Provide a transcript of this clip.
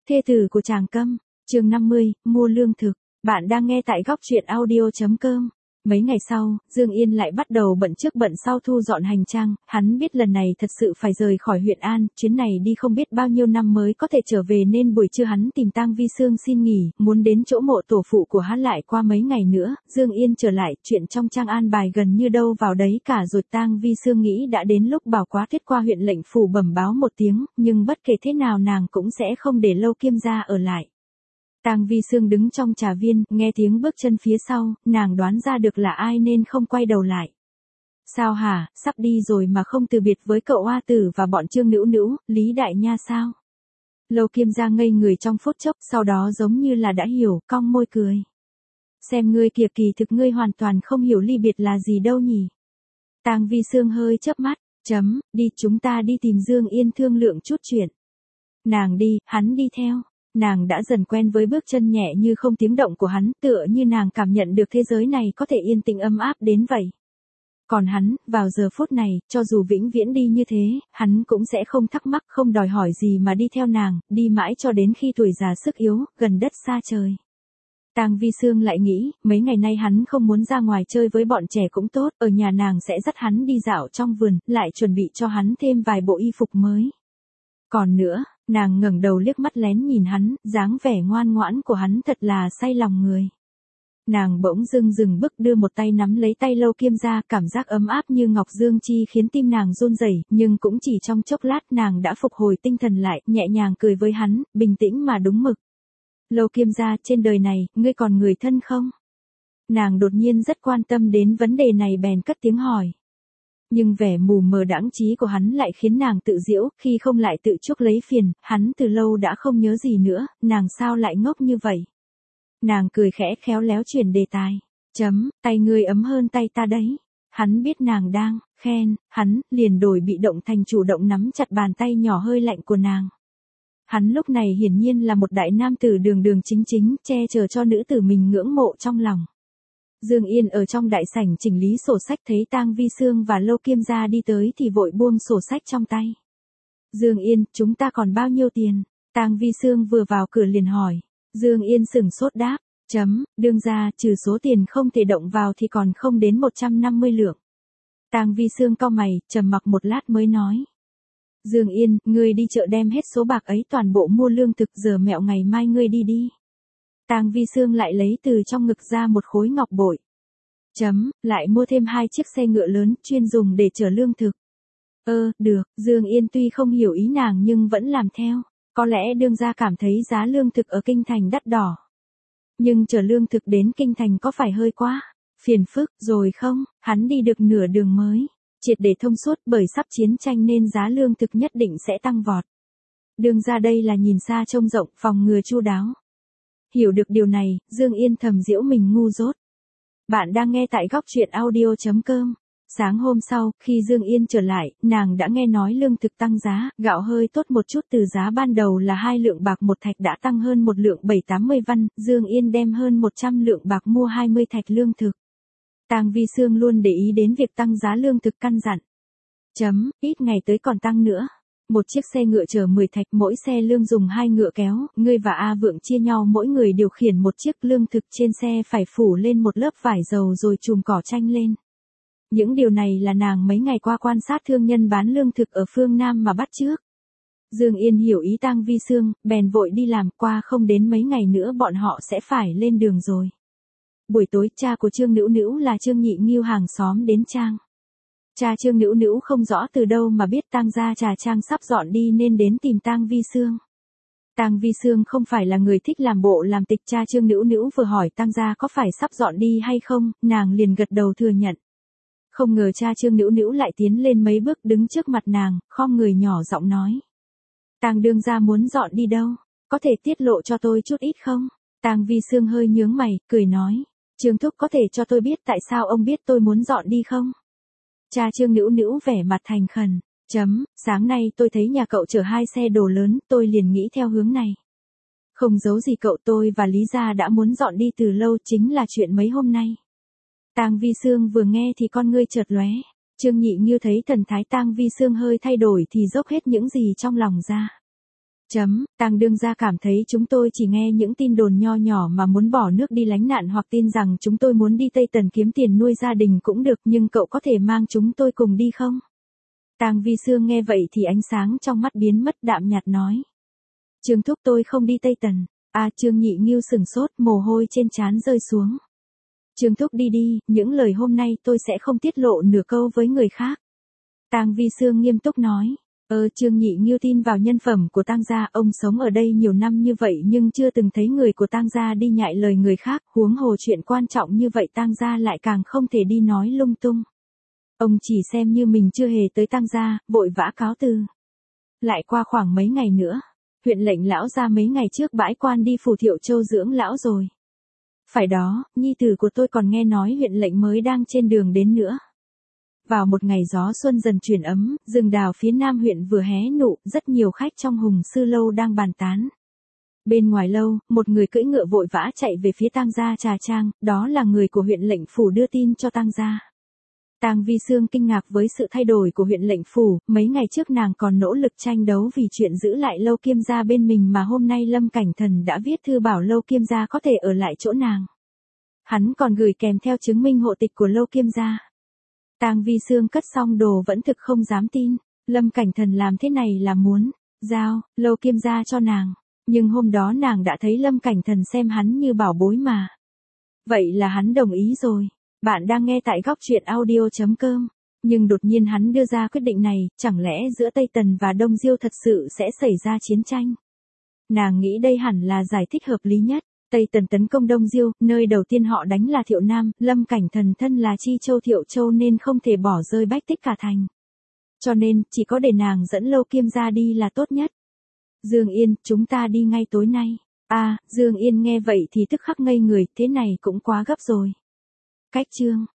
Thê tử của Tràng Câm, chương 50, mua lương thực. Bạn đang nghe tại góc truyện audio.com. Mấy ngày sau, Dương Yên lại bắt đầu bận trước bận sau thu dọn hành trang, hắn biết lần này thật sự phải rời khỏi huyện An, chuyến này đi không biết bao nhiêu năm mới có thể trở về nên buổi trưa hắn tìm Tang Vi Sương xin nghỉ, muốn đến chỗ mộ tổ phụ của hắn lại qua mấy ngày nữa. Dương Yên trở lại, chuyện trong trang an bài gần như đâu vào đấy cả rồi. Tang Vi Sương nghĩ đã đến lúc Bảo Quá Thuyết qua huyện lệnh phủ bẩm báo một tiếng, nhưng bất kể thế nào nàng cũng sẽ không để Lâu Kiêm gia ở lại. Tang Vi Sương đứng trong trà viên, nghe tiếng bước chân phía sau, nàng đoán ra được là ai nên không quay đầu lại. Sao hả, sắp đi rồi mà không từ biệt với cậu Hoa Tử và bọn Trương Nữu Nữu, Lý Đại Nha sao? Lâu Kiêm gia ngây người trong phút chốc, sau đó giống như là đã hiểu, cong môi cười. Xem ngươi kìa, kỳ thực ngươi hoàn toàn không hiểu ly biệt là gì đâu nhỉ. Tang Vi Sương hơi chớp mắt, đi, chúng ta đi tìm Dương Yên thương lượng chút chuyện. Nàng đi, hắn đi theo. Nàng đã dần quen với bước chân nhẹ như không tiếng động của hắn, tựa như nàng cảm nhận được thế giới này có thể yên tĩnh ấm áp đến vậy. Còn hắn, vào giờ phút này, cho dù vĩnh viễn đi như thế, hắn cũng sẽ không thắc mắc, không đòi hỏi gì mà đi theo nàng, đi mãi cho đến khi tuổi già sức yếu, gần đất xa trời. Tang Vi Sương lại nghĩ, mấy ngày nay hắn không muốn ra ngoài chơi với bọn trẻ cũng tốt, ở nhà nàng sẽ dắt hắn đi dạo trong vườn, lại chuẩn bị cho hắn thêm vài bộ y phục mới. Còn nữa, nàng ngẩng đầu liếc mắt lén nhìn hắn, dáng vẻ ngoan ngoãn của hắn thật là say lòng người. Nàng bỗng dưng dừng bước đưa một tay nắm lấy tay Lâu Kiêm gia, cảm giác ấm áp như ngọc dương chi khiến tim nàng run rẩy, nhưng cũng chỉ trong chốc lát nàng đã phục hồi tinh thần lại, nhẹ nhàng cười với hắn, bình tĩnh mà đúng mực. Lâu Kiêm gia, trên đời này, ngươi còn người thân không? Nàng đột nhiên rất quan tâm đến vấn đề này bèn cất tiếng hỏi. Nhưng vẻ mù mờ đãng trí của hắn lại khiến nàng tự giễu, khi không lại tự chuốc lấy phiền, hắn từ lâu đã không nhớ gì nữa, nàng sao lại ngốc như vậy? Nàng cười khẽ khéo léo chuyển đề tài. Tay ngươi ấm hơn tay ta đấy. Hắn biết nàng đang khen, hắn liền đổi bị động thành chủ động nắm chặt bàn tay nhỏ hơi lạnh của nàng. Hắn lúc này hiển nhiên là một đại nam tử đường đường chính chính, che chở cho nữ tử mình ngưỡng mộ trong lòng. Dương Yên ở trong đại sảnh chỉnh lý sổ sách thấy Tang Vi Sương và Lâu Kiêm gia đi tới thì vội buông sổ sách trong tay. Dương Yên, chúng ta còn bao nhiêu tiền? Tang Vi Sương vừa vào cửa liền hỏi. Dương Yên sửng sốt đáp. Đương ra, trừ số tiền không thể động vào thì còn không đến 150 lượng. Tang Vi Sương cau mày, trầm mặc một lát mới nói. Dương Yên, ngươi đi chợ đem hết số bạc ấy toàn bộ mua lương thực, giờ mẹo ngày mai ngươi đi đi. Tang Vi Sương lại lấy từ trong ngực ra một khối ngọc bội. Lại mua thêm 2 chiếc xe ngựa lớn, chuyên dùng để chở lương thực. Được, Dương Yên tuy không hiểu ý nàng nhưng vẫn làm theo. Có lẽ đương gia cảm thấy giá lương thực ở kinh thành đắt đỏ. Nhưng chở lương thực đến kinh thành có phải hơi quá phiền phức rồi không? Hắn đi được nửa đường mới triệt để thông suốt, bởi sắp chiến tranh nên giá lương thực nhất định sẽ tăng vọt. Đương gia đây là nhìn xa trông rộng, phòng ngừa chu đáo. Hiểu được điều này, Dương Yên thầm giễu mình ngu dốt. Bạn đang nghe tại góc truyện audio.com. Sáng hôm sau, khi Dương Yên trở lại, nàng đã nghe nói lương thực tăng giá, gạo hơi tốt một chút, từ giá ban đầu là 2 lượng bạc một thạch đã tăng hơn 1 lượng 780 văn, Dương Yên đem hơn 100 lượng bạc mua 20 thạch lương thực. Tang Vi Sương luôn để ý đến việc tăng giá lương thực, căn dặn. Ít ngày tới còn tăng nữa. Một chiếc xe ngựa chở 10 thạch, mỗi xe lương dùng 2 ngựa kéo, ngươi và A Vượng chia nhau mỗi người điều khiển một chiếc, lương thực trên xe phải phủ lên một lớp vải dầu rồi chùm cỏ tranh lên. Những điều này là nàng mấy ngày qua quan sát thương nhân bán lương thực ở phương Nam mà bắt chước. Dương Yên hiểu ý Tang Vi Sương, bèn vội đi làm, qua không đến mấy ngày nữa bọn họ sẽ phải lên đường rồi. Buổi tối, cha của Trương Nữu Nữu là Trương Nhị Nghiêu hàng xóm đến trang. Cha Trương Nữu Nữu không rõ từ đâu mà biết Tang gia trà trang sắp dọn đi nên đến tìm Tang Vi Sương. Tang Vi Sương không phải là người thích làm bộ làm tịch, cha Trương Nữu Nữu vừa hỏi Tang gia có phải sắp dọn đi hay không, nàng liền gật đầu thừa nhận. Không ngờ cha Trương Nữu Nữu lại tiến lên mấy bước đứng trước mặt nàng, khom người nhỏ giọng nói. Tang đương gia muốn dọn đi đâu? Có thể tiết lộ cho tôi chút ít không? Tang Vi Sương hơi nhướng mày, cười nói. Trương thúc có thể cho tôi biết tại sao ông biết tôi muốn dọn đi không? Cha Trương Nữu Nữu vẻ mặt thành khẩn. Sáng nay tôi thấy nhà cậu chở 2 xe đồ lớn, tôi liền nghĩ theo hướng này. Không giấu gì cậu, tôi và Lý gia đã muốn dọn đi từ lâu, chính là chuyện mấy hôm nay. Tang Vi Sương vừa nghe thì con ngươi chợt lóe. Trương Nhị Nghiêu thấy thần thái Tang Vi Sương hơi thay đổi thì dốc hết những gì trong lòng ra. Tang đương gia cảm thấy chúng tôi chỉ nghe những tin đồn nho nhỏ mà muốn bỏ nước đi lánh nạn hoặc tin rằng chúng tôi muốn đi Tây Tần kiếm tiền nuôi gia đình cũng được, nhưng cậu có thể mang chúng tôi cùng đi không? Tang Vi Sương nghe vậy thì ánh sáng trong mắt biến mất, đạm nhạt nói. Trương thúc, tôi không đi Tây Tần. Trương Nhị Ngưu sửng sốt, mồ hôi trên trán rơi xuống. Trương thúc đi đi, những lời hôm nay tôi sẽ không tiết lộ nửa câu với người khác. Tang Vi Sương nghiêm túc nói. Trương Nhị Ngưu tin vào nhân phẩm của Tang gia, ông sống ở đây nhiều năm như vậy nhưng chưa từng thấy người của Tang gia đi nhại lời người khác, huống hồ chuyện quan trọng như vậy Tang gia lại càng không thể đi nói lung tung. Ông chỉ xem như mình chưa hề tới Tang gia, vội vã cáo từ. Lại qua khoảng mấy ngày nữa, huyện lệnh lão gia mấy ngày trước bãi quan đi Phù Thiệu Châu dưỡng lão rồi. Phải đó, nhi tử của tôi còn nghe nói huyện lệnh mới đang trên đường đến nữa. Vào một ngày gió xuân dần chuyển ấm, rừng đào phía nam huyện vừa hé nụ, rất nhiều khách trong Hùng Sư lâu đang bàn tán. Bên ngoài lâu, một người cưỡi ngựa vội vã chạy về phía Tang gia Trà Trang, đó là người của huyện lệnh phủ đưa tin cho Tang gia. Tang Vi Sương kinh ngạc với sự thay đổi của huyện lệnh phủ, mấy ngày trước nàng còn nỗ lực tranh đấu vì chuyện giữ lại Lâu Kiêm gia bên mình mà hôm nay Lâm Cảnh Thần đã viết thư bảo Lâu Kiêm gia có thể ở lại chỗ nàng. Hắn còn gửi kèm theo chứng minh hộ tịch của Lâu Kiêm gia. Tang Vi Sương cất xong đồ vẫn thực không dám tin, Lâm Cảnh Thần làm thế này là muốn giao Lâu Kiêm gia cho nàng, nhưng hôm đó nàng đã thấy Lâm Cảnh Thần xem hắn như bảo bối mà. Vậy là hắn đồng ý rồi. Bạn đang nghe tại góc truyện audio.com. Nhưng đột nhiên hắn đưa ra quyết định này, chẳng lẽ giữa Tây Tần và Đông Diêu thật sự sẽ xảy ra chiến tranh? Nàng nghĩ đây hẳn là giải thích hợp lý nhất. Tây Tần tấn công Đông Diêu, nơi đầu tiên họ đánh là Thiệu Nam, Lâm Cảnh Thần thân là Chi Châu Thiệu Châu nên không thể bỏ rơi Bách Tích cả thành. Cho nên, chỉ có để nàng dẫn Lâu Kiêm gia đi là tốt nhất. Dương Yên, chúng ta đi ngay tối nay. Dương Yên nghe vậy thì tức khắc ngây người, thế này cũng quá gấp rồi. Cách chương